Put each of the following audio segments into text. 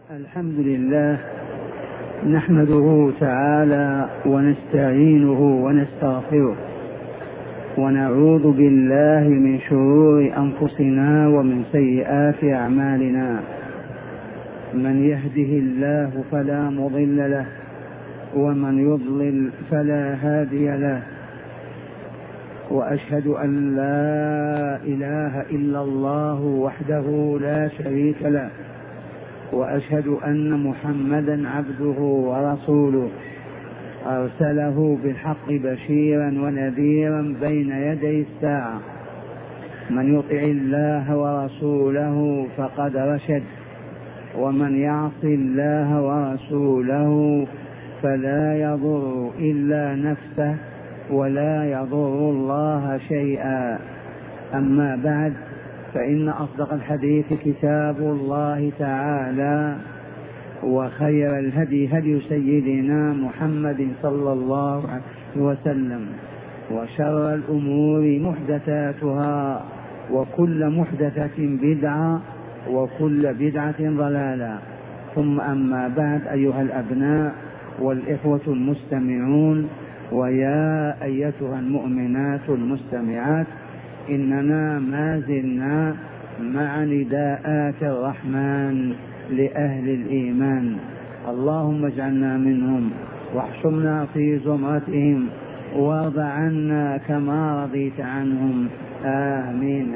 الحمد لله نحمده تعالى ونستعينه ونستغفره ونعوذ بالله من شرور أنفسنا ومن سيئات أعمالنا. من يهده الله فلا مضل له ومن يضلل فلا هادي له، وأشهد أن لا إله إلا الله وحده لا شريك له، وأشهد أن محمدا عبده ورسوله أرسله بالحق بشيرا ونذيرا بين يدي الساعة. من يطع الله ورسوله فقد رشد، ومن يعص الله ورسوله فلا يضر إلا نفسه ولا يضر الله شيئا. أما بعد، فإن أصدق الحديث كتاب الله تعالى، وخير الهدي هدي سيدنا محمد صلى الله عليه وسلم، وشر الأمور محدثاتها، وكل محدثة بدعة، وكل بدعة ضلالة. ثم أما بعد، أيها الأبناء والإخوة المستمعون، ويا أيتها المؤمنات المستمعات، إننا ما زلنا مع نداءات الرحمن لأهل الإيمان. اللهم اجعلنا منهم واحشرنا في زمرتهم وارض عنا كما رضيت عنهم، آمين.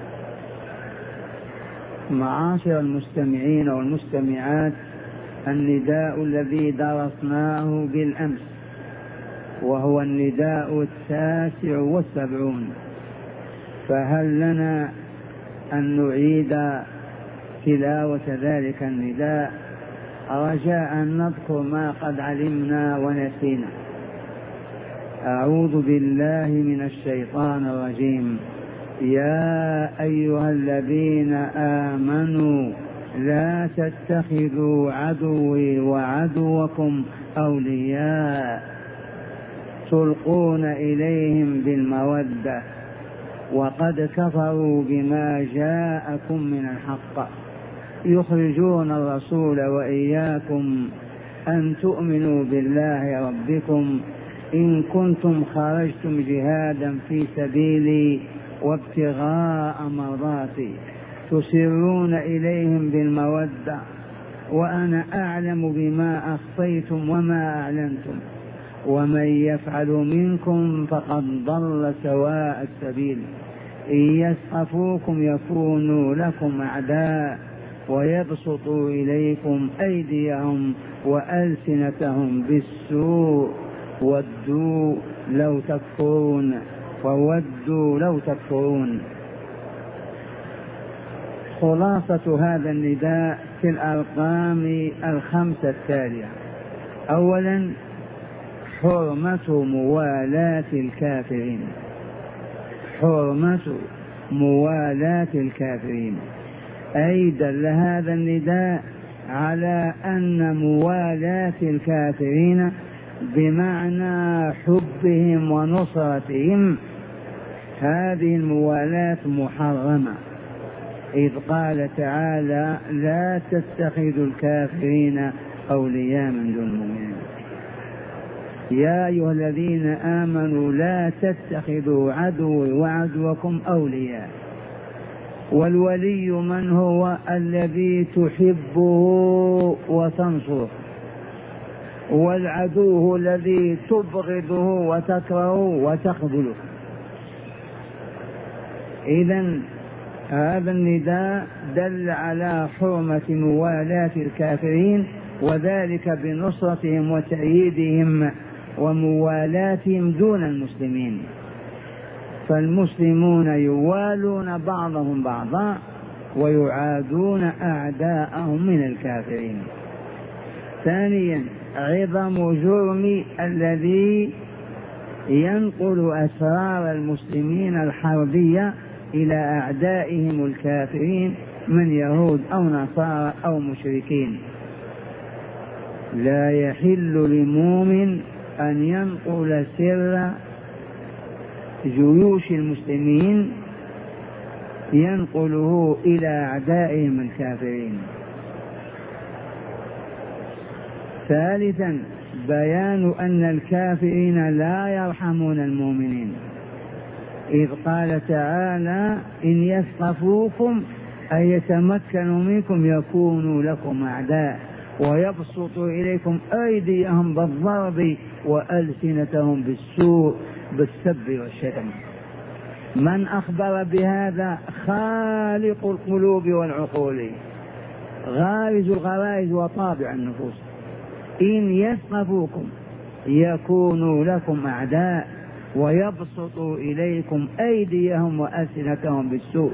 معاشر المستمعين والمستمعات، النداء الذي درسناه بالأمس وهو النداء 79، فهل لنا أن نعيد تلاوة ذلك النداء رجاء أن نذكر ما قد علمنا ونسينا؟ أعوذ بالله من الشيطان الرجيم. يا أيها الذين آمنوا لا تتخذوا عدوي وعدوكم أولياء تلقون إليهم بالمودة وقد كفروا بما جاءكم من الحق يخرجون الرسول وإياكم أن تؤمنوا بالله ربكم إن كنتم خرجتم جهادا في سبيلي وابتغاء مرضاتي تسرون إليهم بالمودة وأنا أعلم بما أخفيتم وما أعلنتم ومن يفعل منكم فقد ضل سواء السبيل. إن يسقفوكم يكونوا لكم أعداء ويبسطوا إليكم أيديهم وألسنتهم بالسوء ودوا لو تكفرون. خلاصة هذا النداء في الأرقام 5 التالية. أولا، حرمة موالاة الكافرين. حرمة موالاة الكافرين، أي دل هذا النداء على أن موالاة الكافرين بمعنى حبهم ونصرتهم، هذه الموالاة محرمة، إذ قال تعالى: لا تتخذوا الكافرين أولياء من دون المؤمنين. يا أيها الذين آمنوا لا تتخذوا عدوي وعدوكم أولياء. والولي من هو؟ الذي تحبه وتنصره، والعدو الذي تبغضه وتكرهه وتخذله. إذن هذا النداء دل على حرمة موالاة الكافرين، وذلك بنصرتهم وتأييدهم وموالاتهم دون المسلمين، فالمسلمون يوالون بعضهم بعضا ويعادون أعداءهم من الكافرين. ثانيا، عظم جرم الذي ينقل أسرار المسلمين الحربية إلى أعدائهم الكافرين من يهود أو نصارى أو مشركين. لا يحل لمؤمن أن ينقل سر جيوش المسلمين ينقله إلى أعدائهم الكافرين. ثالثا بيان أن الكافرين لا يرحمون المؤمنين، إذ قال تعالى إن يثقفوكم أي يتمكنوا منكم يكونوا لكم أعداء ويبسطوا إليكم أيديهم بالضرب وألسنتهم بالسوء بالسب والشتم. من أخبر بهذا؟ خالق القلوب والعقول، غارز الغرائز وطابع النفوس. إن يثقفوكم يكونوا لكم أعداء ويبسطوا إليكم أيديهم وألسنتهم بالسوء.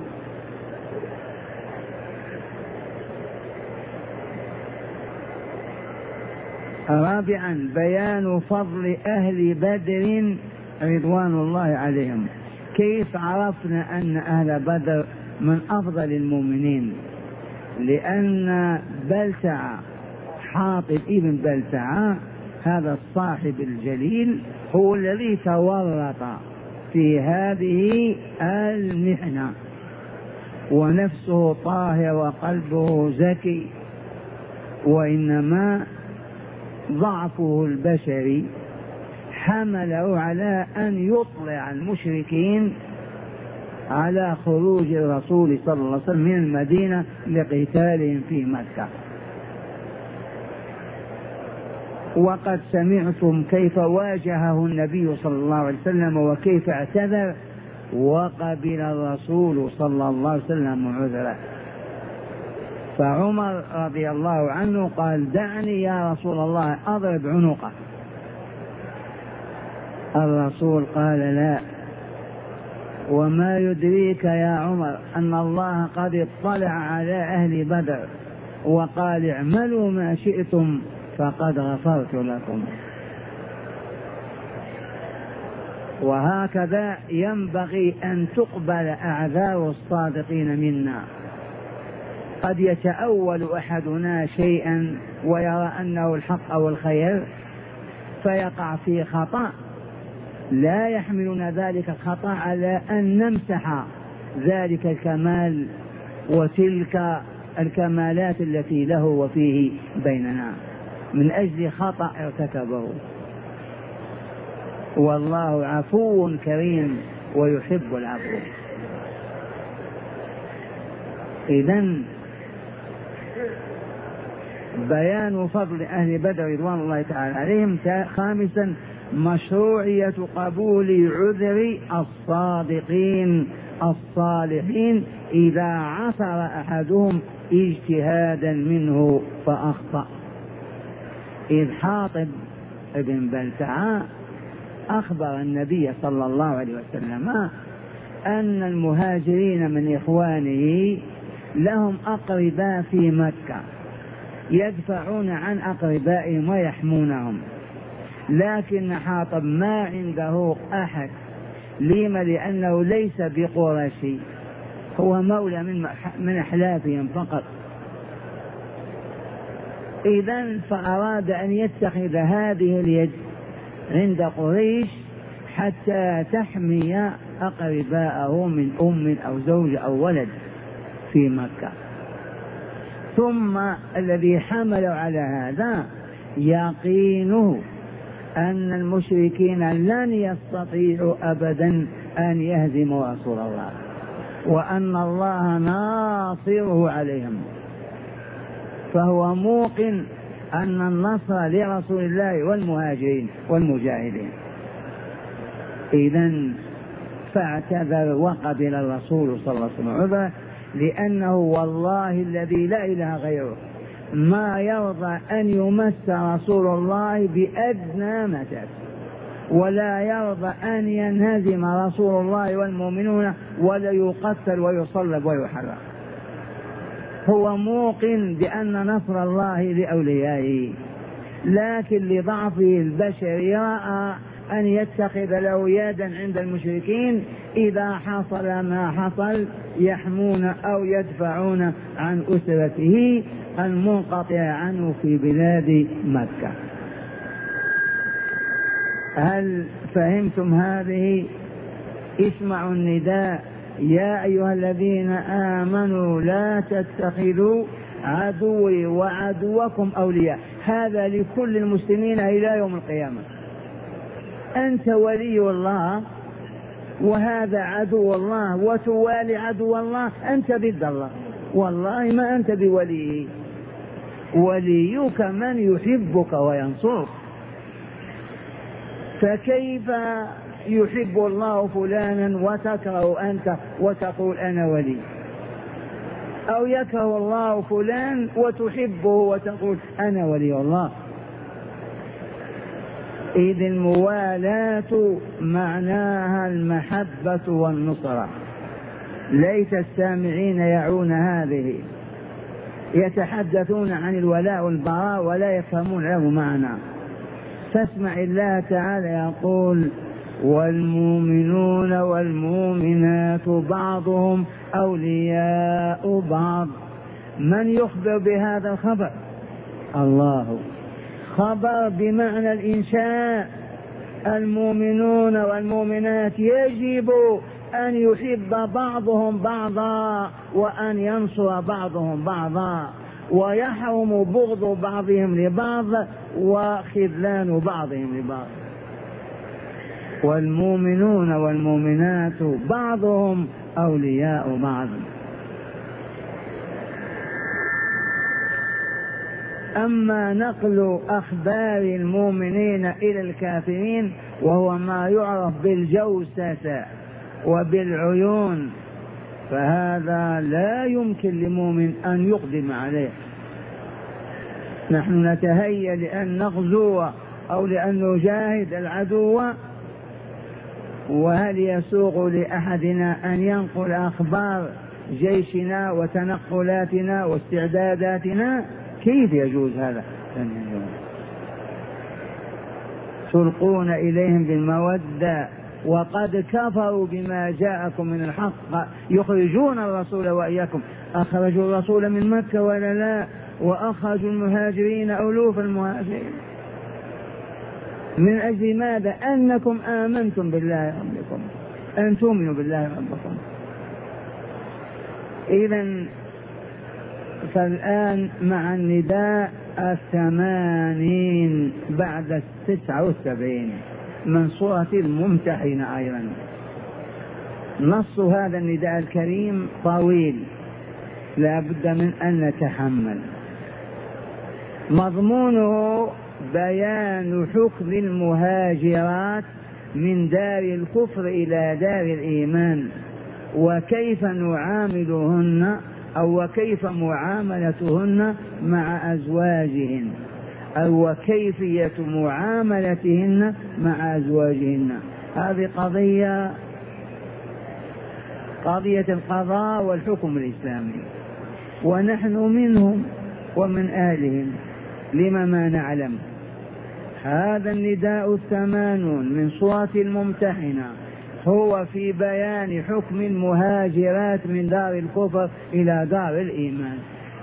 رابعا بيان فضل أهل بدر رضوان الله عليهم. كيف عرفنا أن أهل بدر من أفضل المؤمنين؟ لأن بلتعة، حاطب ابن بلتعة هذا الصاحب الجليل هو الذي تورط في هذه المحنة، ونفسه طاهر وقلبه زكي، وإنما ضعفه البشري حمله على أن يطلع المشركين على خروج الرسول صلى الله عليه وسلم من المدينة لقتالهم في مكة. وقد سمعتم كيف واجهه النبي صلى الله عليه وسلم وكيف اعتذر، وقبل الرسول صلى الله عليه وسلم عذره. فعمر رضي الله عنه قال دعني يا رسول الله أضرب عنقه. الرسول قال لا، وما يدريك يا عمر أن الله قد اطلع على أهل بدر وقال اعملوا ما شئتم فقد غفرت لكم. وهكذا ينبغي أن تقبل أعذار الصادقين منا. قد يتأول أحدنا شيئا ويرى أنه الحق أو الخير فيقع في خطأ، لا يحملنا ذلك الخطأ على أن نمسح ذلك الكمال وتلك الكمالات التي له وفيه بيننا من أجل خطأ ارتكبه. والله عفو كريم ويحب العفو. إذن بيان فضل أهل بدر رضوان الله تعالى عليهم. خامسا مشروعية قبول عذر الصادقين الصالحين إذا عثر أحدهم اجتهادا منه فأخطأ. إذ حاطب ابن بلتعة أخبر النبي صلى الله عليه وسلم أن المهاجرين من إخوانه لهم أقرباء في مكة يدفعون عن أقربائهم ويحمونهم، لكن حاطب ما عنده أحد. لما؟ لأنه ليس بقرشي، هو مولى من أحلافهم فقط. إذن فأراد أن يتخذ هذه اليد عند قريش حتى تحمي أقرباءه من أم أو زوج أو ولد في مكة. ثم الذي حمل على هذا يقينه أن المشركين لن يستطيعوا أبدا أن يهزموا رسول الله، وأن الله ناصره عليهم، فهو موقن أن النصر لرسول الله والمهاجرين والمجاهدين. إذن فاعتذر وقبل الرسول صلى الله عليه وسلم عذره، لأنه والله الذي لا إله غيره ما يرضى أن يمس رسول الله بأدنى مساس، ولا يرضى أن ينهزم رسول الله والمؤمنون ولا يقتل ويصلب ويحرق. هو موقن بأن نصر الله لأوليائه، لكن لضعفه البشري رأى أن يتخذ له يدا عند المشركين إذا حصل ما حصل يحمون أو يدفعون عن أسرته المنقطع عنه في بلاد مكة. هل فهمتم هذه؟ اسمعوا النداء: يا أيها الذين آمنوا لا تتخذوا عدوي وعدوكم أولياء. هذا لكل المسلمين إلى يوم القيامة. أنت ولي الله وهذا عدو الله، وتوالي عدو الله، أنت ضد الله، والله ما أنت بوليه. وليك من يحبك وينصرك. فكيف يحب الله فلانا وتكره أنت وتقول أنا ولي؟ أو يكره الله فلان وتحبه وتقول أنا ولي الله؟ إذ الموالاة معناها المحبة والنصرة. ليس السامعين يعون هذه، يتحدثون عن الولاء والبراء ولا يفهمون له معنى. فاسمع الله تعالى يقول: والمؤمنون والمؤمنات بعضهم أولياء بعض. من يخبر بهذا الخبر؟ الله. خبر بمعنى الإنشاء. المؤمنون والمؤمنات يجب أن يحب بعضهم بعضا وأن ينصر بعضهم بعضا، ويحرم بغض بعضهم لبعض وخذلان بعضهم لبعض. والمؤمنون والمؤمنات بعضهم أولياء بعض. أما نقل أخبار المؤمنين إلى الكافرين وهو ما يعرف بالجوسة وبالعيون، فهذا لا يمكن لمؤمن أن يقدم عليه. نحن نتهيأ لأن نغزو أو لأن نجاهد العدو، وهل يسوغ لأحدنا أن ينقل أخبار جيشنا وتنقلاتنا واستعداداتنا؟ كيف يجوز هذا؟ تلقون إليهم بالمودة وقد كفروا بما جاءكم من الحق يخرجون الرسول وإياكم. أخرجوا الرسول من مكة ولا لا؟ وأخرجوا المهاجرين ألوف المهاجرين. من أجل ماذا؟ أنكم آمنتم بالله ربكم، أن تؤمنوا بالله ربكم. إذن فالآن مع النداء 80 بعد 79 من سورة الممتحنة. أيضا نص هذا النداء الكريم طويل، لا بد من أن نتحمل. مضمونه بيان حكم المهاجرات من دار الكفر إلى دار الإيمان، وكيف نعاملهن أو وكيف معاملتهن مع أزواجهن، أو وكيفية معاملتهن مع أزواجهن. هذه قضية القضاء والحكم الإسلامي، ونحن منهم ومن آلهم لما ما نعلم. هذا النداء 80 من سورة الممتحنة هو في بيان حكم المهاجرات من دار الكفر إلى دار الإيمان.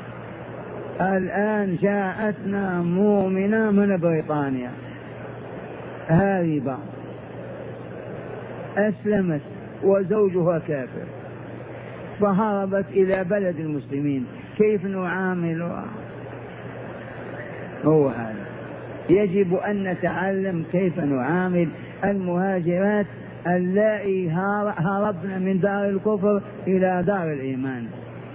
الآن جاءتنا مؤمنة من بريطانيا هاربة، أسلمت وزوجها كافر، فهربت إلى بلد المسلمين. كيف نعاملها؟ هو هذا. يجب أن نتعلم كيف نعامل المهاجرات اللائي هربن من دار الكفر إلى دار الإيمان.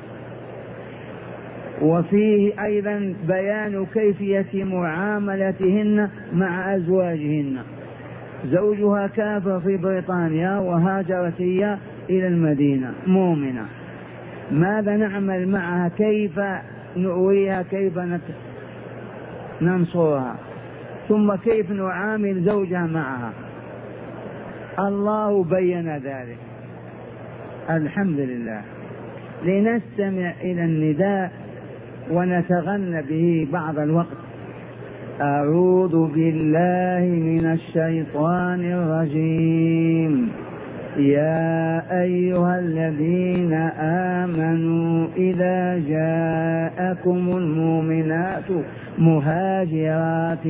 وفيه أيضا بيان كيفية معاملتهن مع أزواجهن. زوجها كافر في بريطانيا وهاجرت هي إلى المدينة مؤمنة، ماذا نعمل معها؟ كيف نؤويها؟ كيف ننصرها؟ ثم كيف نعامل زوجها معها؟ الله بين ذلك. الحمد لله. لنستمع إلى النداء ونتغنى به بعض الوقت. أعوذ بالله من الشيطان الرجيم. يا أيها الذين آمنوا إذا جاءكم المؤمنات مهاجرات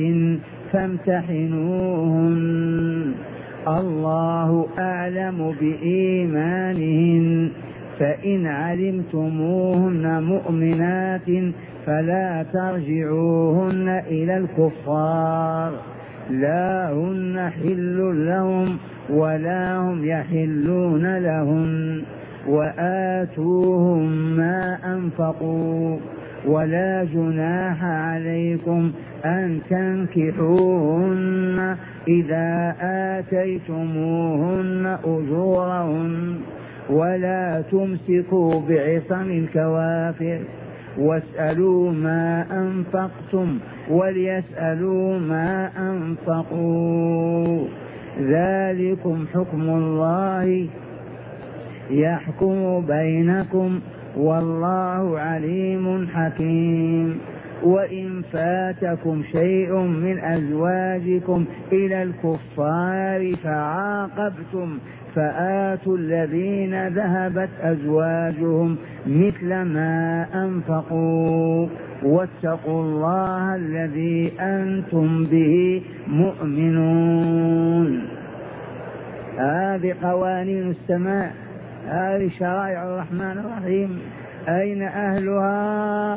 فامتحنوهن الله أعلم بإيمانهن فإن علمتموهن مؤمنات فلا ترجعوهن إلى الكفار لا هن حل لهم ولا هم يحلون لهن وآتوهم ما أنفقوا ولا جناح عليكم أن تنكحوهن إذا آتيتموهن أجورهن ولا تمسكوا بعصم الكوافر واسألوا ما أنفقتم وليسألوا ما أنفقوا ذلكم حكم الله يحكم بينكم والله عليم حكيم. وإن فاتكم شيء من أزواجكم إلى الكفار فعاقبتم فآتوا الذين ذهبت أزواجهم مثل ما أنفقوا واتقوا الله الذي أنتم به مؤمنون. هذه قوانين السماء، هذه شرائع الرحمن الرحيم. أين أهلها؟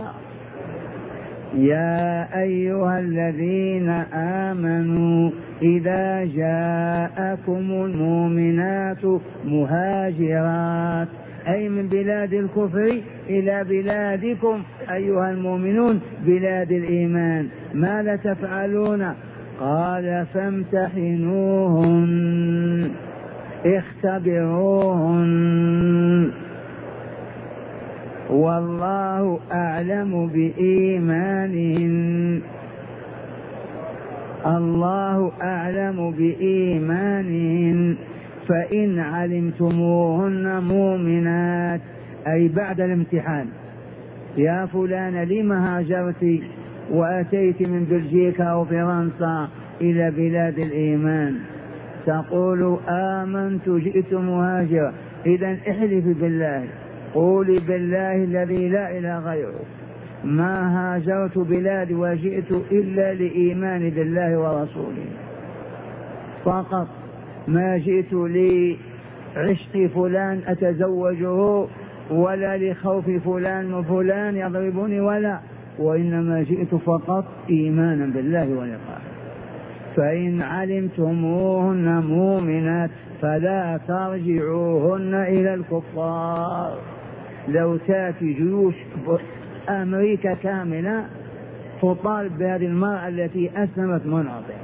يا أيها الذين آمنوا إذا جاءكم المؤمنات مهاجرات أي من بلاد الكفر إلى بلادكم أيها المؤمنون بلاد الإيمان، ماذا تفعلون؟ قال فامتحنوهن اختبروهن والله أعلم بإيمانهن الله أعلم بإيمانهن فإن علمتموهن مؤمنات أي بعد الامتحان. يا فلان لم هاجرت وأتيت من بلجيكا أو فرنسا إلى بلاد الإيمان؟ تقول آمنت جئت مهاجرا. إذن احلف بالله، قولي بالله الذي لا إله غيره ما هاجرت بلادي وجئت إلا لإيمان بالله ورسوله فقط، ما جئت لعشق فلان أتزوجه ولا لخوف فلان وفلان يضربني وإنما جئت فقط إيمانا بالله ولقائه. فإن علمتموهن مؤمنات فلا ترجعوهن إلى الكفار. لو تأتي جيوش أمريكا كاملة تطالب بهذه المرأة التي أسلمت منعطفة،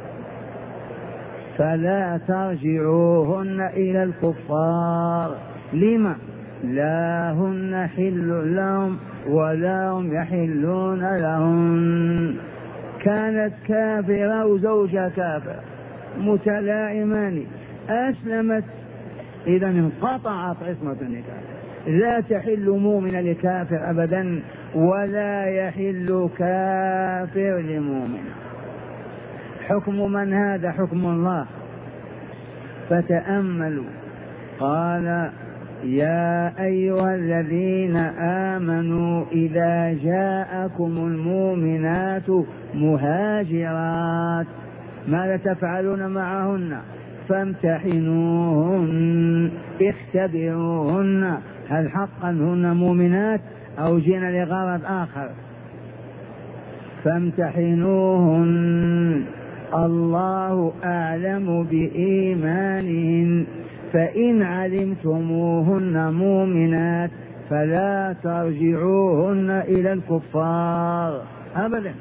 فلا ترجعوهن إلى الكفار. لما؟ لا هن حل لهم ولا هم يحلون لهم. كانت كافرة وزوجها كافر متلائمان، أسلمت، إذا انقطعت عصمة النكاح. لا تحل مؤمن لكافر أبدا ولا يحل كافر لمؤمن. حكم من هذا؟ حكم الله. فتأملوا. قال يا أيها الذين آمنوا إذا جاءكم المؤمنات مهاجرات ماذا تفعلون معهن؟ فامتحنوهن اختبروهن هل حقا هن مؤمنات أو جئن لغرض آخر. فامتحنوهن الله أعلم بإيمانهن فإن علمتموهن مؤمنات فلا ترجعوهن إلى الكفار أبدا.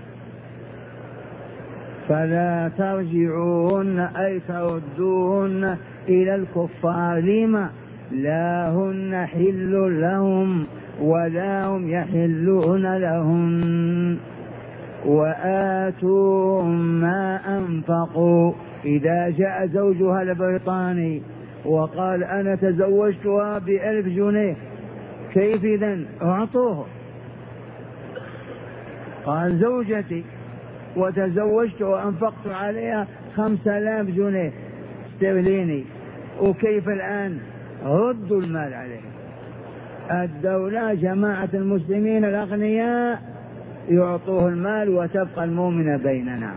فلا ترجعوهن أي تردوهن إلى الكفار. لما؟ لا هن حل لهم ولا هم يحلون لهم وآتوهم ما أنفقوا. إذا جاء زوجها البريطاني وقال أنا تزوجتها ب1000 جنيه كيف إذن؟ أعطوه. قال زوجتي وتزوجت وأنفقت عليها 5000 جنيه استرليني، وكيف الآن؟ ردوا المال عليه. الدولة جماعة المسلمين الأغنياء يعطوه المال وتبقى المؤمنة بيننا.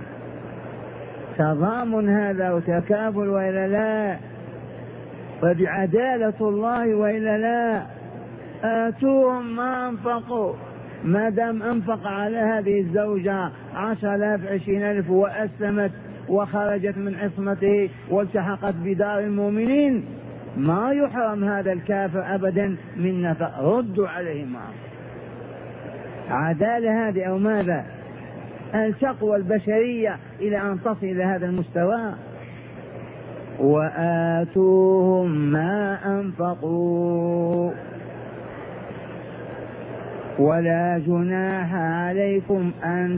تضامن هذا وتكافل وإلا لا؟ وبعدالة الله وإلا لا؟ آتوهم ما أنفقوا. ما دام أنفق على هذه الزوجة 10,000 20,000 وأسلمت وخرجت من عصمته والتحقت بدار المؤمنين، ما يحرم هذا الكافر أبدا من نفق. ردوا عليه ما عدالة هذه أو ماذا؟ التقوى البشرية إلى أن تصل إلى هذا المستوى. وآتوهم ما أنفقوا ولا جناح عليكم أن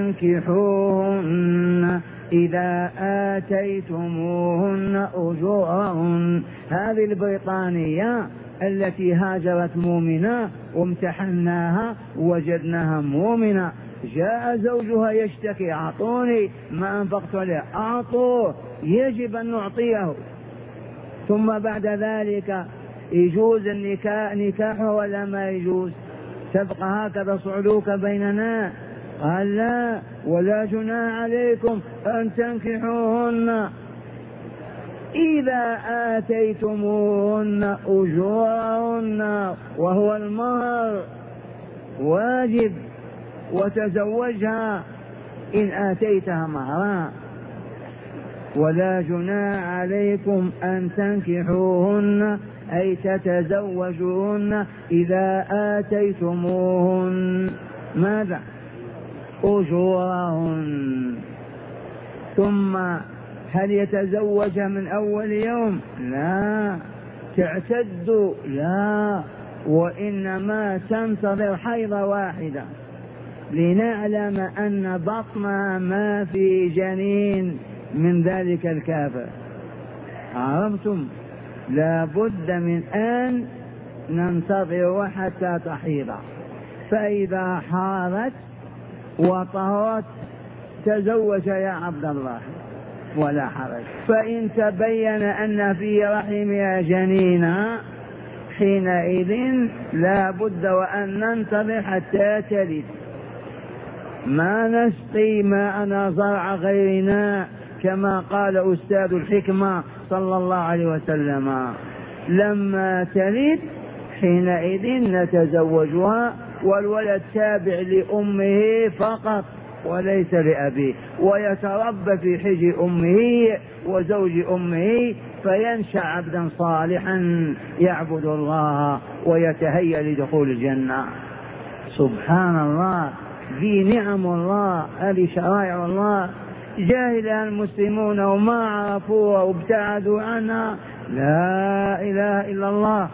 تنكحوهن إذا آتيتموهن أجورهن. هذه البريطانية التي هاجرت مؤمنة وامتحناها وجدناها مؤمنة، جاء زوجها يشتكي أعطوني ما أنفقت عليه، أعطوه، يجب أن نعطيه. ثم بعد ذلك يجوز نكاحه ولا ما يجوز؟ تبقى هكذا صعلوك بيننا؟ قال لا، ولا جناح عليكم أن تنكحوهن إذا آتيتموهن أجورهن، وهو المهر واجب، وتزوجها إن آتيتها مهرا. ولا جناح عليكم أن تنكحوهن أي تتزوجوهن إذا آتيتموهن ماذا؟ أجورهن. ثم هل يتزوج من أول يوم؟ لا. تعتد؟ لا. وإنما تنتظر حيضة واحدة لنعلم أن بطنها ما في جنين من ذلك الكافر. عرفتم؟ لا بد من أن ننتظر حتى تحيض، فإذا حارت وطهرت تزوج يا عبد الله ولا حرج. فإن تبين أن في رحمها جنينا حينئذ لا بد وأن ننتظر حتى تلد. ما نسقي ماءنا زرع غيرنا كما قال أستاذ الحكمة صلى الله عليه وسلم. لما تلد حينئذ نتزوجها، والولد تابع لأمه فقط وليس لأبيه، ويتربى في حجر أمه وزوج أمه، فينشأ عبدا صالحا يعبد الله ويتهيأ لدخول الجنة. سبحان الله، ذي نعم الله، هذه شرائع الله جاهلها المسلمون وما عرفوها وابتعدوا عنها. لا إله إلا الله.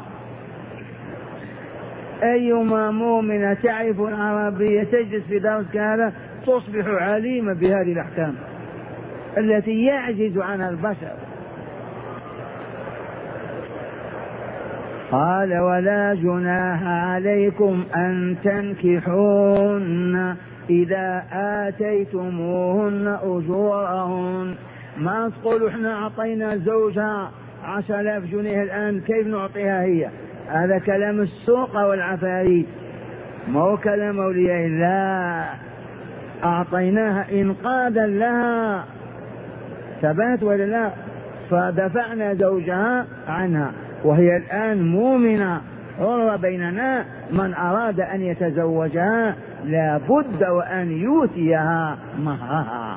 أيما مؤمنة تعرف العربية تجلس في درس كهذا تصبح عليمة بهذه الأحكام التي يعجز عنها البشر. قال ولا جناح عليكم أن تنكحوهن إذا آتيتموهن أجورهن. ما تقولوا احنا أعطينا زوجها 10,000 جنيه الآن كيف نعطيها هي؟ هذا كلام السوق والعفاريت، ما هو كلام أولياء الله. أعطيناها إنقاذا لها، ثبات ولا لا؟ فدفعنا زوجها عنها وهي الآن مؤمنة حرة بيننا. من أراد أن يتزوجها لا بد وأن يؤتيها مهرها.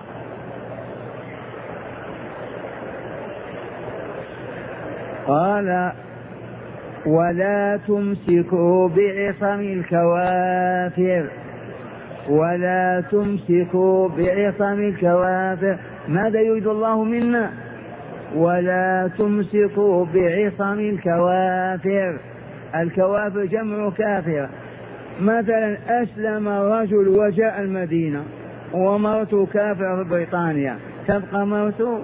قال ولا تمسكوا بعصم الكوافر. ولا تمسكوا بعصم الكوافر. ماذا يريد الله منا؟ ولا تمسكوا بعصم الكوافر. الكوافر جمع كافر. مثلا أسلم الرجل وجاء المدينة ومرته كافرة في بريطانيا، تبقى مرته؟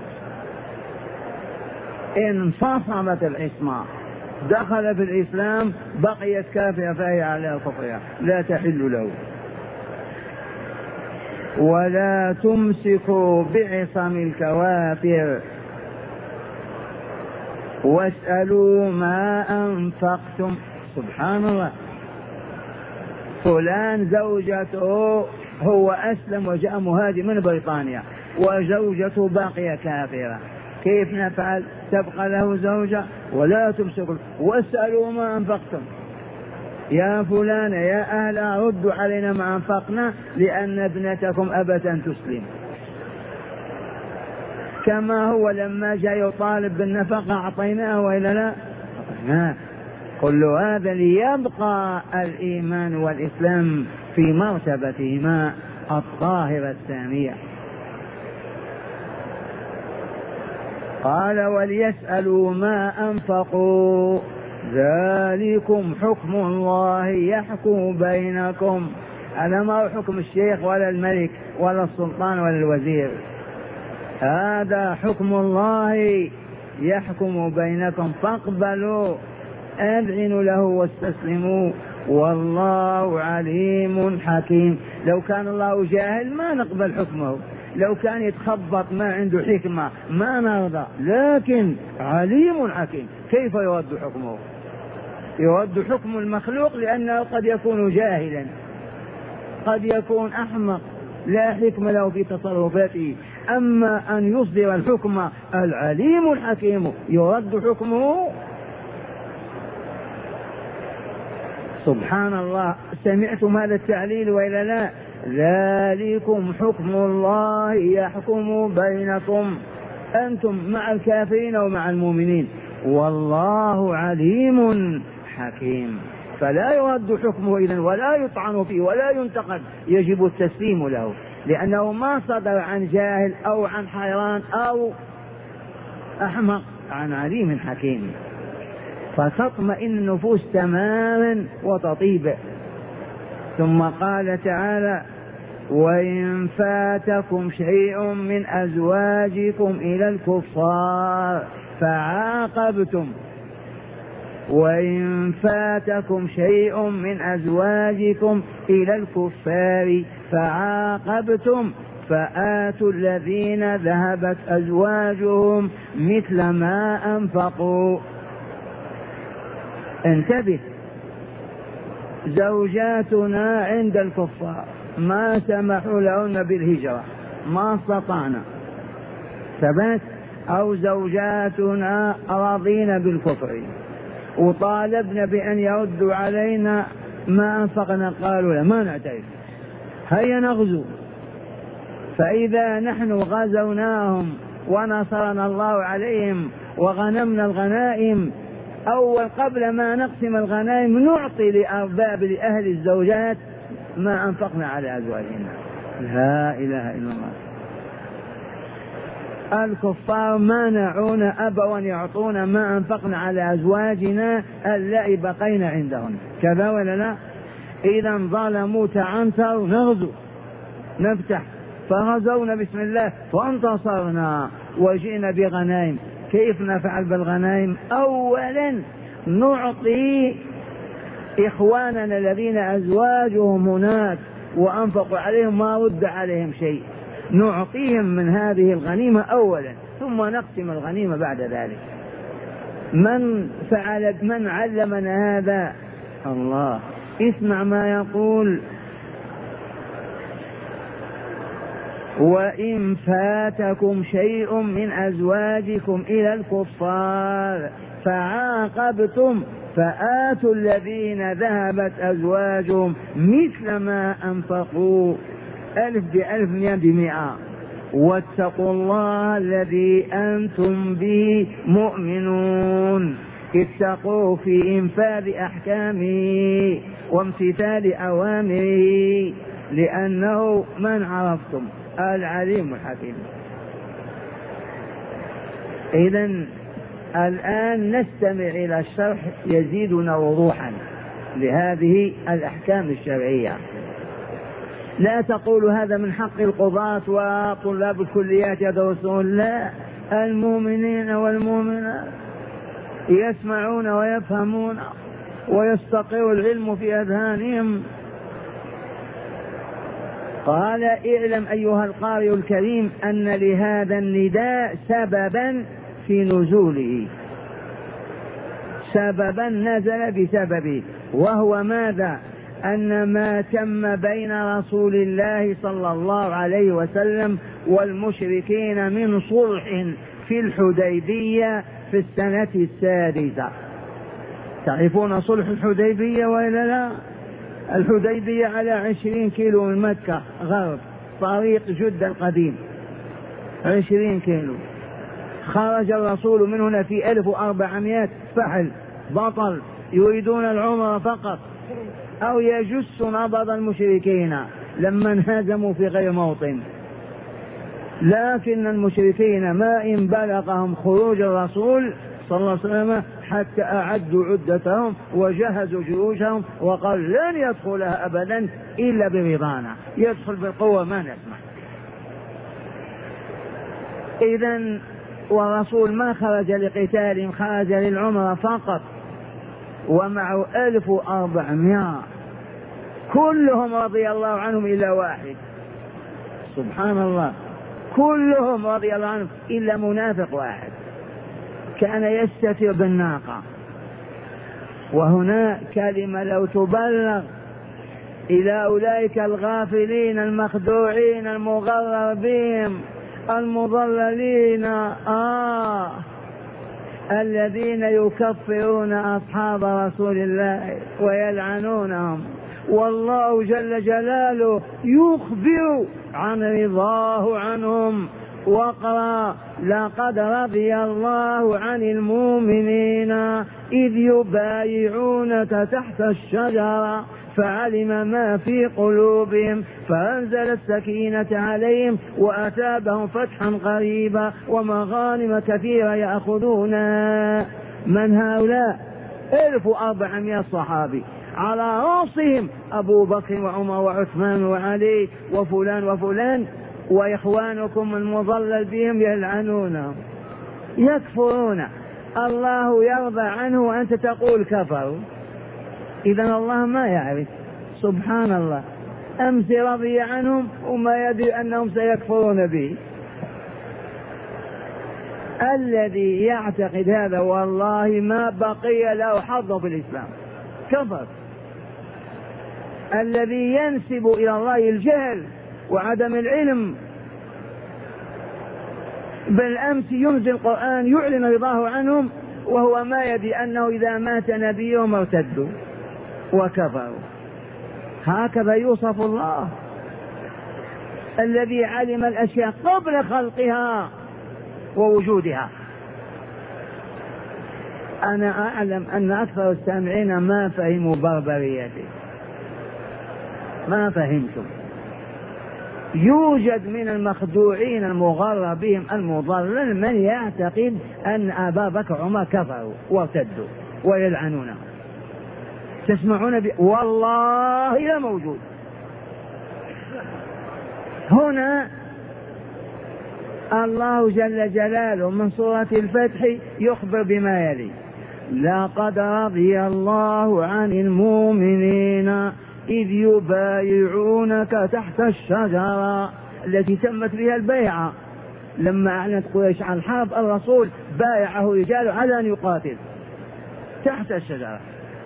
انفصلت العصمة، دخل في الإسلام بقيت كافرة فهي على كفرها لا تحل له. ولا تمسكوا بعصم الكوافر واسألوا ما أنفقتم. سبحان الله، فلان زوجته هو أسلم وجاء مهاجر من بريطانيا وزوجته باقية كافرة، كيف نفعل؟ تبقى له زوجة؟ ولا تمسكوا واسألوا ما أنفقتم. يا فلان يا أهل ردوا علينا ما أنفقنا لأن ابنتكم أبت أن تسلم. كما هو لما جاء يطالب بالنفقة أعطيناه وإلا لا أعطيناه. كل هذا ليبقى الإيمان والإسلام في مرتبتهما الطاهرة الثانية. قال وليسألوا ما أنفقوا ذلكم حكم الله يحكم بينكم. هذا ما هو حكم الشيخ ولا الملك ولا السلطان ولا الوزير، هذا حكم الله يحكم بينكم فاقبلوا أذعنوا له واستسلموا والله عليم حكيم. لو كان الله جاهل ما نقبل حكمه، لو كان يتخبط ما عنده حكمة ما نرضى، لكن عليم حكيم. كيف يرد حكمه؟ يرد حكم المخلوق لأنه قد يكون جاهلا، قد يكون أحمق لا حكم له في تصرفاته. أما أن يصدر الحكم العليم الحكيم يرد حكمه. سبحان الله. سمعتم هذا التعليل وإلا لا؟ ذلكم حكم الله يحكم بينكم، أنتم مع الكافرين ومع المؤمنين، والله عليم حكيم. فلا يرد حكمه إذن ولا يطعن فيه ولا ينتقد، يجب التسليم له لأنه ما صدر عن جاهل أو عن حيران أو أحمق، عن عليم حكيم. فتطمئن النفوس تماما وتطيب. ثم قال تعالى وإن فاتكم شيء من أزواجكم إلى الكفار فعاقبتم، وإن فاتكم شيء من أزواجكم إلى الكفار فعاقبتم فآتوا الذين ذهبت أزواجهم مثل ما أنفقوا. انتبه، زوجاتنا عند الكفار ما سمحوا لهن بالهجرة، ما استطعنا ثبات، أو زوجاتنا راضين بالكفر وطالبنا بأن يردوا علينا ما أنفقنا، قالوا لا ما نعترف، هيا نغزو. فإذا نحن غزوناهم ونصرنا الله عليهم وغنمنا الغنائم، أول قبل ما نقسم الغنائم نعطي لأرباب لأهل الزوجات ما أنفقنا على أزواجنا. لا إله إلا الله. الكفار منعونا، أبوا أن يعطونا ما أنفقنا على أزواجنا اللائي بقينا عندهم، كذا ولا لا؟ إذا ظلموا تعنتروا نغزو نفتح، فغزونا بسم الله فانتصرنا وجئنا بغنائم. كيف نفعل بالغنائم؟ أولا نعطي إخواننا الذين أزواجهم هناك وأنفقوا عليهم ما رد عليهم شيء، نعطيهم من هذه الغنيمة أولا ثم نقسم الغنيمة بعد ذلك. من علمنا هذا؟ الله. اسمع ما يقول وإن فاتكم شيء من أزواجكم إلى الكفار فعاقبتم فآتوا الذين ذهبت أزواجهم مثل ما أنفقوا، ألف بألف مئة بمئة، واتقوا الله الذي أنتم به مؤمنون. اتقوا في إنفاذ أحكامه وامتثال أوامره لأنه من عرفتم العليم الحكيم. إذن الآن نستمع إلى الشرح يزيدنا وضوحا لهذه الأحكام الشرعية. لا تقول هذا من حق القضاة وطلاب الكليات يدرسون، لا، المؤمنين والمؤمنات يسمعون ويفهمون ويستقر العلم في أذهانهم. قال اعلم أيها القارئ الكريم أن لهذا النداء سببا في نزوله، سببا نزل بسببه، وهو ماذا؟ أن ما تم بين رسول الله صلى الله عليه وسلم والمشركين من صلح في الحديبية في السنة السادسة. تعرفون صلح الحديبية وإلا لا؟ الحديبية على 20 كيلو من مكة غرب، طريق جدة القديم 20 كيلو. خرج الرسول من هنا في 1400 فحل بطل يريدون العمر فقط، أو يجس نبض المشركين لما انهزموا في غير موطن. لكن المشركين ما إن بلغهم خروج الرسول صلى الله عليه وسلم حتى أعدوا عدتهم وجهزوا جيوشهم، وقال لن يدخلها أبدا إلا برضانا، يدخل بالقوة ما نسمع. إذن والرسول ما خرج لقتال، خرج للعمرة فقط، ومعه 1400 كلهم رضي الله عنهم إلا واحد. سبحان الله، كلهم رضي الله عنهم إلا منافق واحد كان يستتر بالناقة. وهنا كلمة لو تبلغ إلى أولئك الغافلين المخدوعين المغرر بهم المضللين الذين يكفرون أصحاب رسول الله ويلعنونهم، والله جل جلاله يخبر عن رضاه عنهم. واقرأ لقد رضي الله عن المؤمنين إذ يبايعونك تحت الشجرة فعلم ما في قلوبهم فأنزل السكينة عليهم وأتابهم فتحا قريبا ومغانم كثيرة يأخذونها. من هؤلاء؟ 1400 صحابي، على رؤوسهم أبو بكر وعمر وعثمان وعلي وفلان وفلان، وإخوانكم المضلل بهم يلعنونهم يكفرون. الله يرضى عنه وأنت تقول كفروا. إذن الله ما يعرف. سبحان الله، أمس رضي عنهم وما يدري أنهم سيكفرون به. الذي يعتقد هذا والله ما بقي له حظ في الإسلام، كفر. الذي ينسب إلى الله الجهل وعدم العلم، بالأمس ينزل القرآن يعلن رضاه عنهم وهو ما يدري أنه إذا مات نبيهم ارتدوا وكفروا. هكذا يوصف الله الذي علم الأشياء قبل خلقها ووجودها. أنا أعلم أن أكثر السامعين ما فهموا بربريته، ما فهمتم. يوجد من المخدوعين المغرر بهم المضلل من يعتقد أن أبا بكر وعمر كفروا وارتدوا ويلعنونه. تسمعون والله لا موجود. هنا الله جل جلاله من سورة الفتح يخبر بما يلي: لقد رضي الله عن المؤمنين إذ يبايعونك تحت الشجرة التي تمت بها البيعة. لما أعلنت قريش عن الحرب الرسول بايعه رجال على أن يقاتل تحت الشجرة.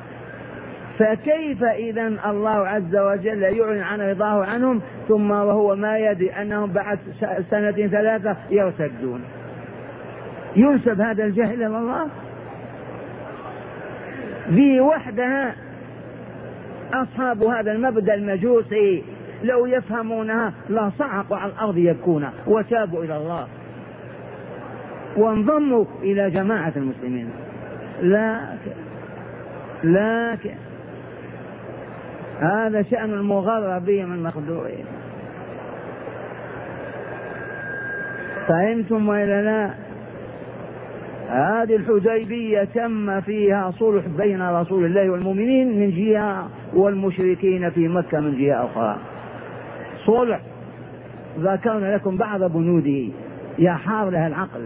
فكيف إذن الله عز وجل يعلن عن رضاه عنهم ثم وهو ما يدري أنهم بعد 2 3 يرتدون؟ ينسب هذا الجهل إلى الله؟ ذي وحدها أصحاب هذا المبدأ المجوسي لو يفهمونها لصعقوا على الأرض يبكون وتابوا إلى الله وانضموا إلى جماعة المسلمين. لكن هذا شأن المغرر بهم المخدوعين. فهمتم وإلا لا؟ هذه الحديبية تم فيها صلح بين رسول الله والمؤمنين من جهة والمشركين في مكة من جهة أخرى. صلح ذكرنا لكم بعض بنوده يحار لها العقل.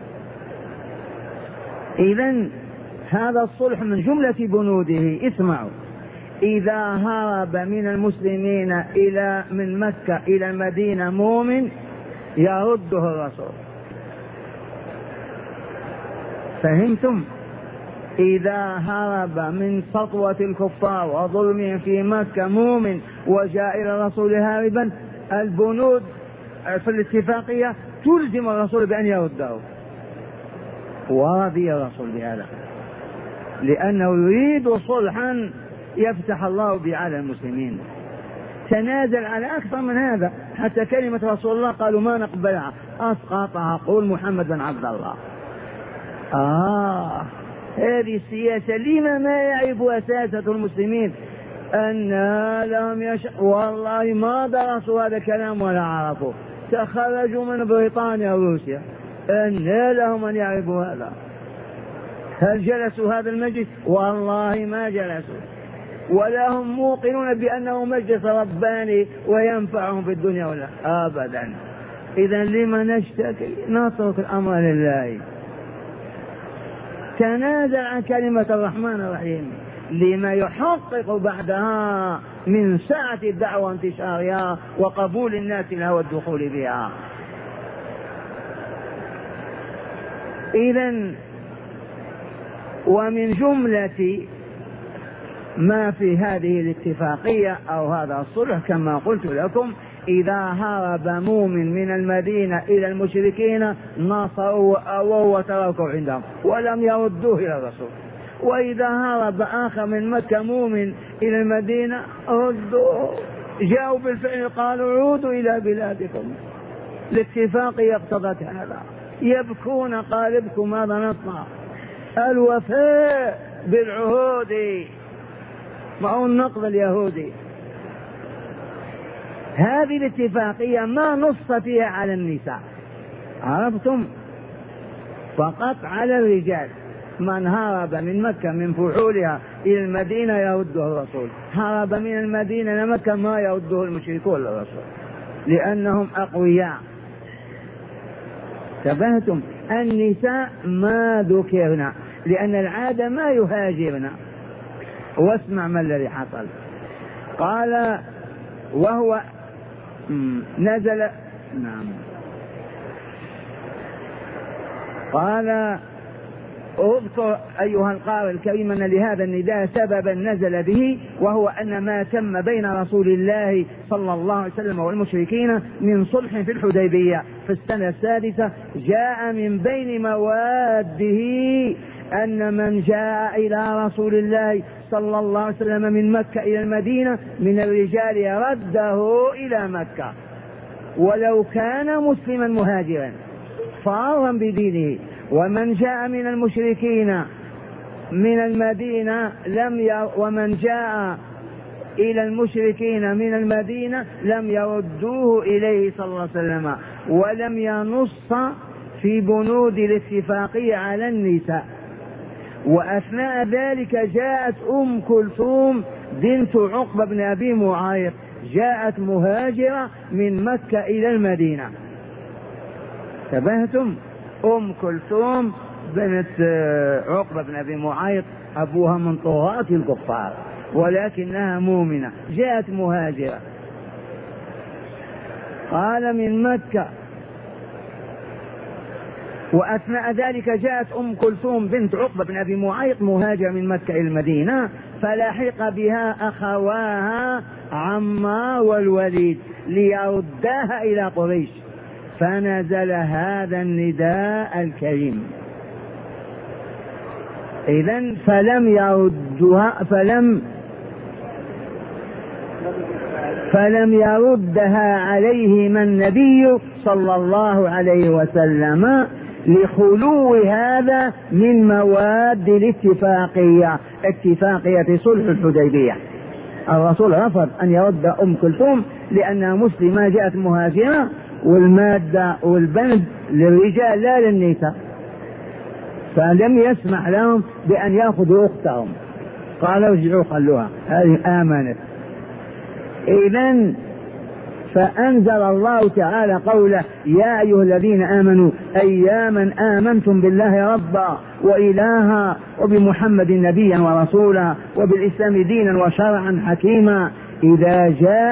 إذن هذا الصلح من جملة بنوده. اسمعوا: إذا هرب من المسلمين من مكة إلى المدينة مؤمن يرده الرسول. فهمتم؟ إذا هرب من سطوة الكفار وظلمهم في مكة مؤمن وجاء إلى الرسول هاربا، البنود في الاتفاقية تلزم الرسول بأن يرده، ورضي الرسول بهذا. لأنه يريد صلحا يفتح الله به على المسلمين. تنازل على أكثر من هذا، حتى كلمة رسول الله قالوا ما نقبلها، أسقطها قول محمد بن عبد الله. هذه السياسة لما ما يعيب أساسة المسلمين أن لهم والله ما درسوا هذا الكلام ولا عرفوا، تخرجوا من بريطانيا وروسيا، أن لهم أن يعرفوا هذا. هل جلسوا هذا المجلس؟ والله ما جلسوا، ولا هم موقنون بأنه مجلس رباني وينفعهم في الدنيا ولا أبدا. إذا لما نشتكي؟ نترك الأمر لله. تنازل عن كلمة الرحمن الرحيم لما يحقق بعدها من سعة الدعوة وانتشارها وقبول الناس لها والدخول بها. إذن ومن جملة ما في هذه الاتفاقية أو هذا الصلح كما قلت لكم، إذا هرب مؤمن من المدينة إلى المشركين نصروا وأووا وتركوا عندهم ولم يردوه إلى الرسول، وإذا هرب آخر من مكة مؤمن إلى المدينة ردوه، جاءوا بالفعل قالوا عودوا إلى بلادكم. الاتفاقية اقتضت هذا. يبكون قالبكم ماذا نصنع؟ الوفاء بالعهود معه النقض اليهودي. هذه الاتفاقية ما نص فيها على النساء، عرفتم؟ فقط على الرجال. من هرب من مكة من فحولها إلى المدينة يرده الرسول، هرب من المدينة إلى مكة ما يرده المشركون للرسول لأنهم أقوياء. تبهتم؟ النساء ما ذكرنا لأن العادة ما يهاجرنا. واسمع ما الذي حصل. قال وهو نزل قال اذكر أيها القارئ الكريم أن لهذا النداء سببا نزل به، وهو أن ما تم بين رسول الله صلى الله عليه وسلم والمشركين من صلح في الحديبية في السنة السادسة جاء من بين مواده أن من جاء إلى رسول الله صلى الله عليه وسلم من مكة إلى المدينة من الرجال رده إلى مكة ولو كان مسلما مهاجرا فارا بدينه، ومن جاء من المشركين من المدينة ومن جاء إلى المشركين من المدينة لم يردوه إليه صلى الله عليه وسلم. ولم ينص في بنود الاتفاقية على النساء. وأثناء ذلك جاءت كلثوم بنت عقبة بن أبي معيط، جاءت مهاجرة من مكة إلى المدينة. تبهتم؟ كلثوم بنت عقبة بن أبي معيط أبوها من طغاة الكفار ولكنها مؤمنة، جاءت مهاجرة. قال من مكة. وأثناء ذلك جاءت كلثوم بنت عقبة بن أبي معيط مهاجرة من مكة إلى المدينة، فلحق بها أخواها عمار والوليد ليرداها إلى قريش، فنزل هذا النداء الكريم. إذن فلم يردها عليهما النبي صلى الله عليه وسلم لخلو هذا من مواد الاتفاقية، اتفاقية صلح الحديبية. الرسول رفض أن يرد كلثوم لأنها مسلمة جاءت مهاجرة، والمادة والبند للرجال لا للنساء، فلم يسمح لهم بأن يأخذوا أختهم، قالوا ارجعوا خلوها، هذه آمنت. إذن فأنزل الله تعالى قوله يا أيها الذين آمنوا أياما آمنتم بالله ربا وإلها وبمحمد نبيا ورسولا وبالإسلام دينا وشرعا حكيما إذا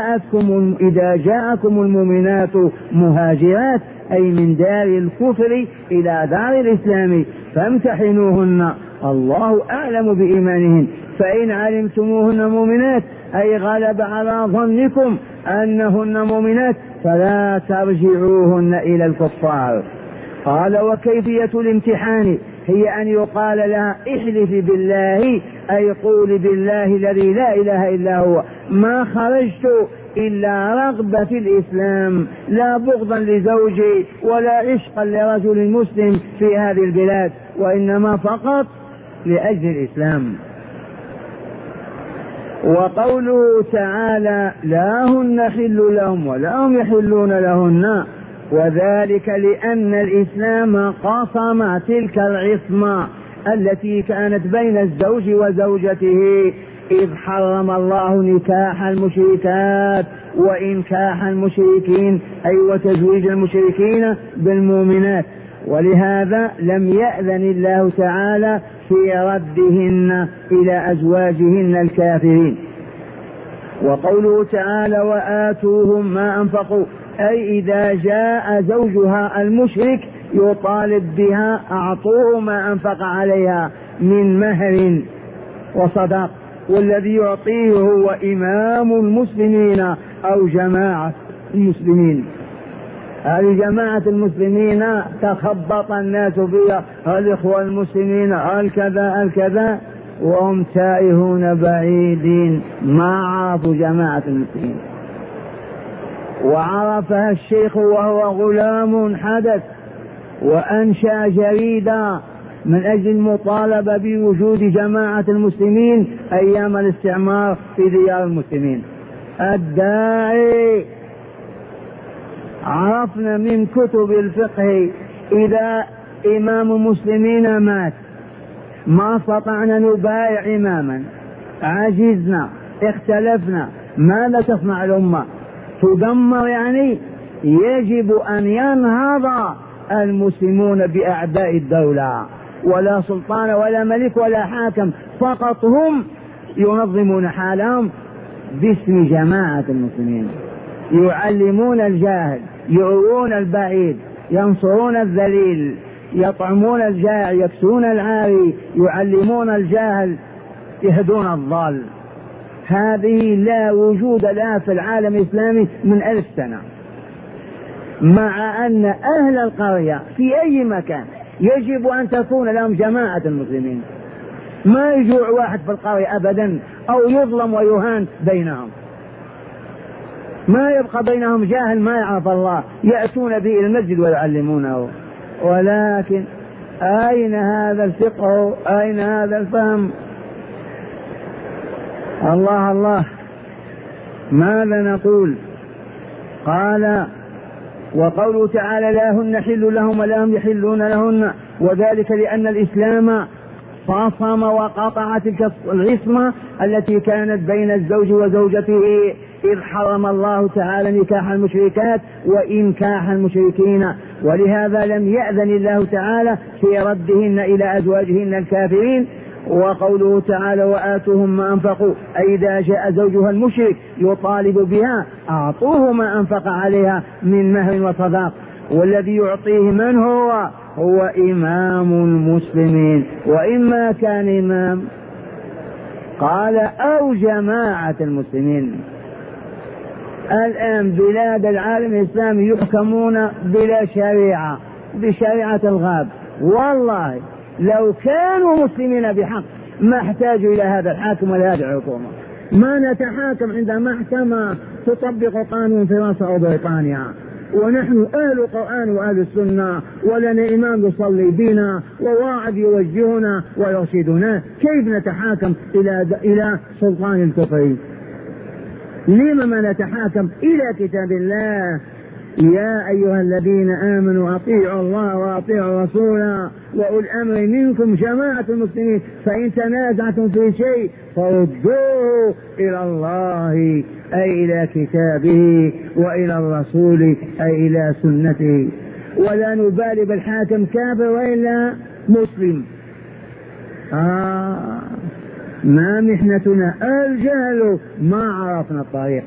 جاءكم المؤمنات مهاجرات أي من دار الكفر إلى دار الإسلام فامتحنوهن الله أعلم بإيمانهن فإن علمتموهن مؤمنات أي غلب على ظنكم أنهن مؤمنات فلا ترجعوهن إلى الكفار. قال وكيفية الامتحان هي أن يقال لها احلفي بالله، أي قولي بالله الذي لا إله إلا هو ما خرجت إلا رغبة في الإسلام، لا بغضا لزوجي ولا عشقا لرجل مسلم في هذه البلاد، وإنما فقط لأجل الإسلام. وقوله تعالى لا هن حل لهم ولا هم يحلون لهن، وذلك لأن الإسلام قصم تلك العصمة التي كانت بين الزوج وزوجته، إذ حرم الله نكاح المشركات وإنكاح المشركين، أي وتزويج المشركين بالمؤمنات، ولهذا لم يأذن الله تعالى في ردهن إلى أزواجهن الكافرين. وقوله تعالى وآتوهم ما أنفقوا، أي إذا جاء زوجها المشرك يطالب بها أعطوه ما أنفق عليها من مهر وصداق، والذي يعطيه هو إمام المسلمين أو جماعة المسلمين. هذه جماعة المسلمين تخبط الناس فيها، الإخوة المسلمين الكذا الكذا، وهم تائهون بعيدين ما عرفوا جماعة المسلمين. وعرفها الشيخ وهو غلام حدث وأنشأ جريدة من أجل المطالبة بوجود جماعة المسلمين أيام الاستعمار في ديار المسلمين. الداعي عرفنا من كتب الفقه إذا إمام المسلمين مات ما استطعنا نبايع إماما، عجزنا اختلفنا، ماذا تصنع الأمة؟ تدمر يعني. يجب أن ينهض المسلمون بأعداء الدولة، ولا سلطان ولا ملك ولا حاكم، فقط هم ينظمون حالهم باسم جماعة المسلمين، يعلمون الجاهل، يؤوون البعيد، ينصرون الذليل، يطعمون الجائع، يكسون العاري، يعلمون الجاهل، يهدون الضال. هذه لا وجود لها في العالم الإسلامي من 1000 سنة، مع أن أهل القرية في أي مكان يجب أن تكون لهم جماعة المسلمين، ما يجوع واحد في القرية أبدا أو يظلم ويهان بينهم، ما يبقى بينهم جاهل ما يعرف الله يأتون به إلى المسجد ويعلمونه. ولكن أين هذا الفقه؟ أين هذا الفهم؟ الله الله، ماذا نقول؟ قال وقوله تعالى لا هن حل لهم ولا هم يحلون لهن، وذلك لأن الإسلام فاصم وقطع تلك العصمة التي كانت بين الزوج وزوجته، إذ حرم الله تعالى نكاح المشركات وإنكاح المشركين، ولهذا لم يأذن الله تعالى في ردهن إلى أزواجهن الكافرين. وقوله تعالى وآتوهم ما أنفقوا، أي إذا جاء زوجها المشرك يطالب بها أعطوه ما أنفق عليها من مهر وصداق، والذي يعطيه من هو؟ هو إمام المسلمين، وإما كان إمام قال أو جماعة المسلمين. الآن بلاد العالم الإسلامي يحكمون بلا شريعة، بشريعة الغاب. والله لو كانوا مسلمين بحق ما احتاجوا إلى هذا الحاكم ولا هذه الحكومة، ما نتحاكم عند محكمة تطبق قانون فرنسا أو بريطانيا، ونحن أهل القرآن وأهل السنة، ولنا إمام يصلي بنا وواعظ يوجهنا ويرشدنا، كيف نتحاكم إلى سلطان الكفر؟ لما ما نتحاكم إلى كتاب الله؟ يا أيها الذين آمنوا أطيعوا الله وأطيعوا رسوله وأولي الأمر منكم جماعة المسلمين، فإن تنازعتم في شيء فردوه إلى الله، أي إلى كتابه، وإلى الرسول، أي إلى سنته، ولا نبالي بالحاكم كافر وإلا مسلم. ما محنتنا الجهل، ما عرفنا الطريق.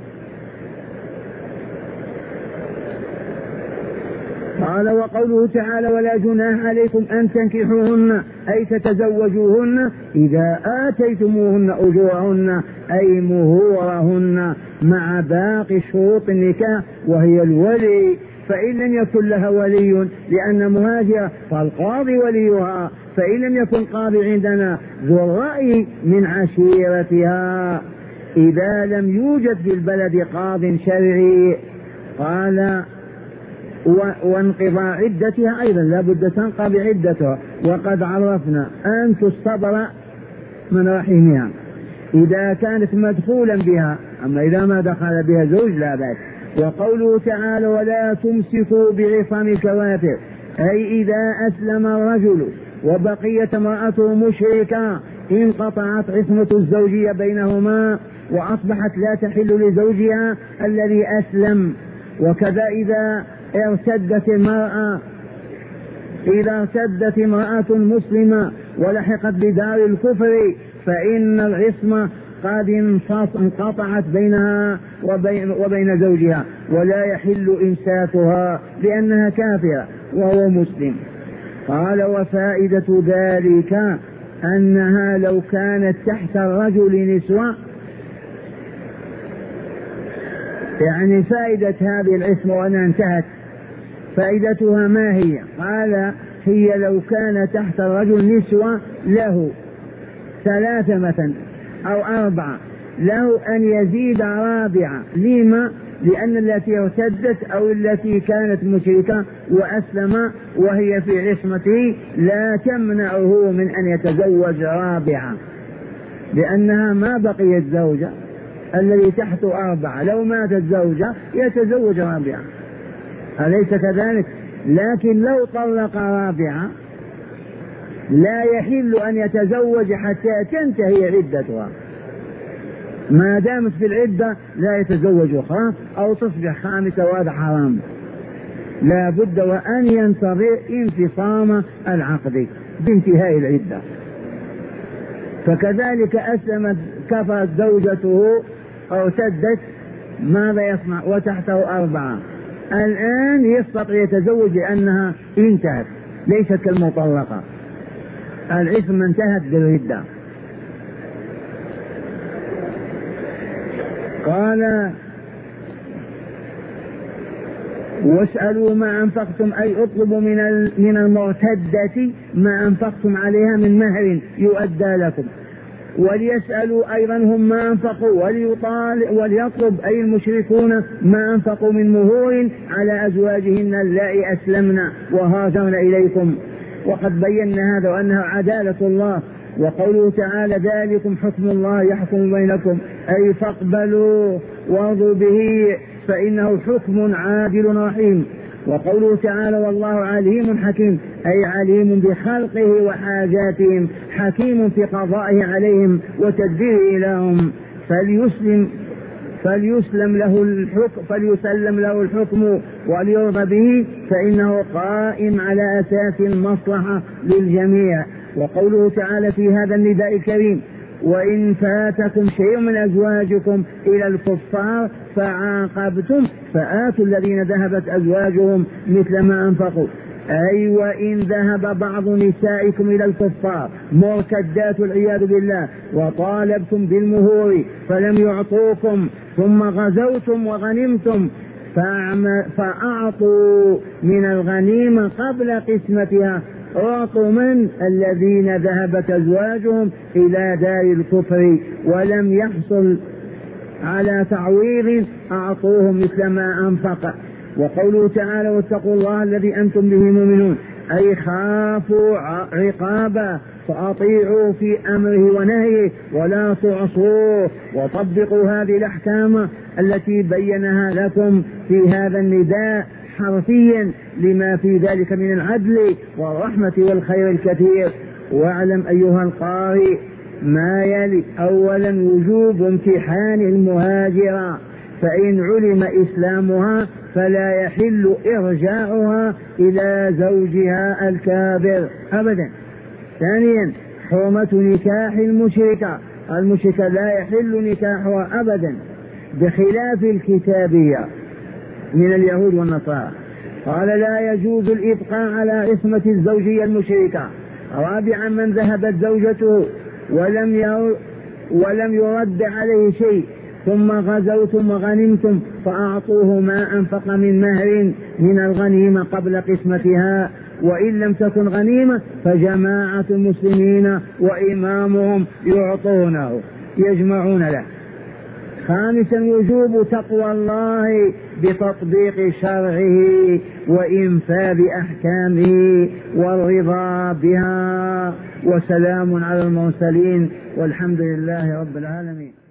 قال وقوله تعالى ولا جناح عليكم أن تنكحوهن، أي تتزوجوهن إذا آتيتموهن أجورهن، أي مهورهن، مع باقي شروط النكاح وهي الولي، فإن لم يكن لها ولي لأن مهاجرة فالقاضي وليها، فإن لم يكن قاضي عندنا ذو الرأي من عشيرتها إذا لم يوجد في البلد قاض شرعي. قال وانقضاء عدتها أيضا لا بد تنقضي عدتها، وقد عرفنا أن تستبرأ من رحمها إذا كانت مدخولا بها، أما إذا ما دخل بها زوج لا بأس. وقوله تعالى ولا تمسكوا بعصم الكوافر، أي إذا أسلم الرجل وبقيت امرأته مشركة انقطعت عصمة الزوجية بينهما وأصبحت لا تحل لزوجها الذي أسلم. وكذا إذا ارتدت امرأة مسلمة ولحقت بدار الكفر فإن العصمة قد انقطعت بينها وبين زوجها ولا يحل إمساكها لأنها كافرة وهو مسلم. قال وفائدة ذلك أنها لو كانت تحت الرجل نسوة، يعني فائدة هذه العصمة وأنها انتهت فائدتها ما هي؟ قال هي لو كان تحت الرجل نسوة له 3 مثلا أو 4 له أن يزيد رابعة. لما؟ لأن التي ارتدت أو التي كانت مشركة وأسلم وهي في عصمته لا تمنعه من أن يتزوج رابعة، لأنها ما بقيت زوجة. الذي تحته 4 لو ماتت زوجة يتزوج رابعة، أليس كذلك؟ لكن لو طلق رابعة لا يحل أن يتزوج حتى تنتهي عدتها، ما دامت في العدة لا يتزوج أخرى أو تصبح خامسة، وهذا حرام. لا بد وأن ينتظر انفصام العقد بانتهاء العدة. فكذلك أسلمت كفرت زوجته أو ارتدت ماذا يصنع؟ وتحته 4 الآن يستطيع يتزوج لأنها انتهت، ليست كالمطلقة، العصمة انتهت بالعدة. قال واسألوا ما أنفقتم، أي اطلبوا من المرتدة ما أنفقتم عليها من مهر يؤدى لكم، وليسألوا أيضا هم ما أنفقوا، وليطلب أي المشركون ما أنفقوا من مهور على أزواجهن اللائي أسلمن وهاجرن إليكم. وقد بينا هذا وأنها عدالة الله. وقوله تعالى ذلكم حكم الله يحكم بينكم، أي فاقبلوا وارضوا به فإنه حكم عادل رحيم. وقوله تعالى والله عليم حكيم، أي عليم بخلقه وحاجاتهم، حكيم في قضائه عليهم وتدبيره لهم. فليسلم له الحكم وليرضى به فإنه قائم على أساس المصلحة للجميع. وقوله تعالى في هذا النداء الكريم وإن فاتكم شيء من أزواجكم إلى الكفار فعاقبتم فآتوا الذين ذهبت أزواجهم مثل ما أنفقوا، أي وإن ذهب بعض نسائكم إلى الكفار مرتدات والعياذ بالله وطالبتم بالمهور فلم يعطوكم ثم غزوتم وغنمتم فأعطوا من الغنيمة قبل قسمتها، أعطوا من الذين ذهبت أزواجهم إلى دار الكفر ولم يحصل على تعويض أعطوهم مثل ما أنفق. وقوله تعالى واتقوا الله الذي أنتم به مؤمنون، أي خافوا عقابه فأطيعوا في أمره ونهيه ولا تعصوه، وطبقوا هذه الأحكام التي بينها لكم في هذا النداء حرفيا لما في ذلك من العدل والرحمة والخير الكثير. واعلم أيها القارئ ما يلي: أولا وجوب امتحان المهاجرة، فإن علم إسلامها فلا يحل إرجاعها إلى زوجها الكافر أبدا. ثانيا حرمة نكاح المشركة لا يحل نكاحها أبدا بخلاف الكتابية من اليهود والنصارى. قال لا يجوز الإبقاء على عصمة الزوجية المشركة. رابعا من ذهبت زوجته ولم يرد عليه شيء ثم غزوتم وغنمتم فأعطوه ما أنفق من مهر من الغنيمة قبل قسمتها، وإن لم تكن غنيمة فجماعة المسلمين وإمامهم يعطونه يجمعون له. خامسا وجوب تقوى الله بتطبيق شرعه وإنفاذ أحكامه والرضا بها. وسلام على المرسلين والحمد لله رب العالمين.